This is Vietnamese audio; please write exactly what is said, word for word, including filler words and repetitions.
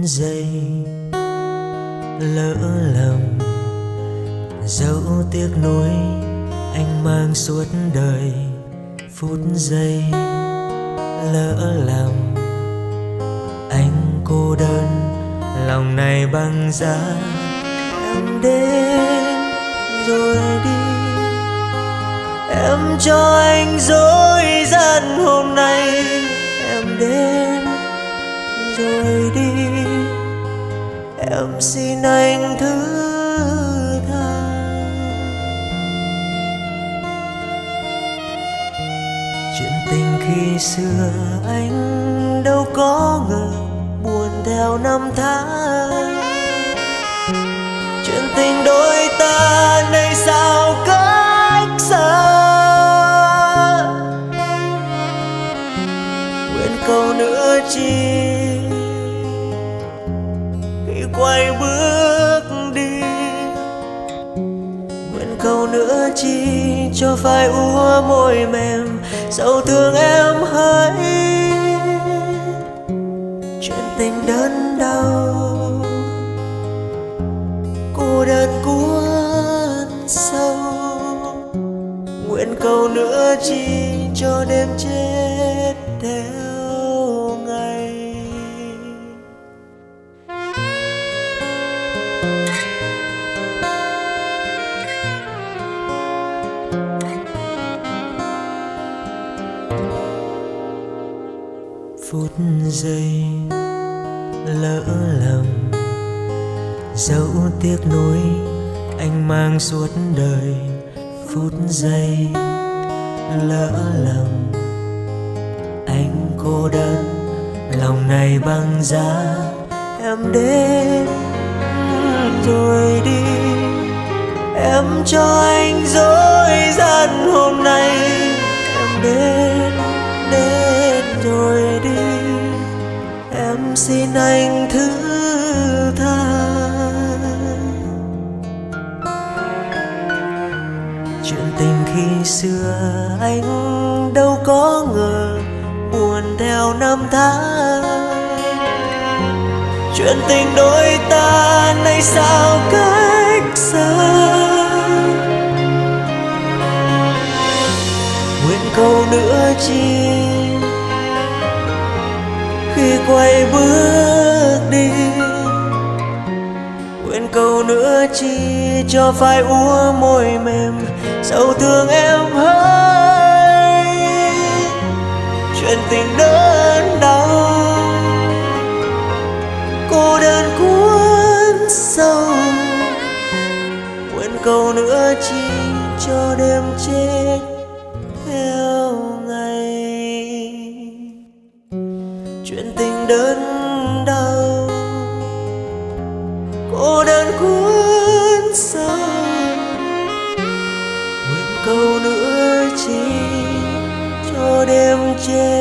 giây lỡ lầm, dẫu tiếc nuối anh mang suốt đời. Phút giây lỡ làm anh cô đơn, lòng này băng giá. Em đến rồi đi, em cho anh dối gian hôm nay. Em đến rồi đi, em xin anh thứ tha. Chuyện tình khi xưa anh đâu có ngờ buồn theo năm tháng. Chuyện tình đôi ta nay sao cách xa. Nguyện cầu nữa chi khi quay bước đi. Nguyện cầu nữa chi cho phai úa môi mềm, dẫu thương em hỡi. Chuyện tình đớn đau, cô đơn cuốn sâu. Nguyện cầu nữa chi cho đêm chết theo ngày. Phút giây lỡ lầm, dẫu tiếc nuối anh mang suốt đời. Phút giây lỡ lầm anh cô đơn, lòng này băng giá. Em đến rồi đi, em cho anh dối gian hôm nay. Em đến đến rồi đi, em xin anh thứ tha. Chuyện tình khi xưa anh đâu có ngờ buồn theo năm tháng. Chuyện tình đôi ta nay sao cách xa. Nguyện cầu nữa chi khi quay bước đi. Nguyện cầu nữa chi cho phai úa môi mềm, dẫu thương em hỡi. Chuyện tình đớn đau, cô đơn cuốn sâu. Nguyện cầu nữa chi cho đêm chết theo ngày. Chuyện tình đớn đau, cô đơn cuốn sâu. Nguyện cầu nữa chi cho đêm chết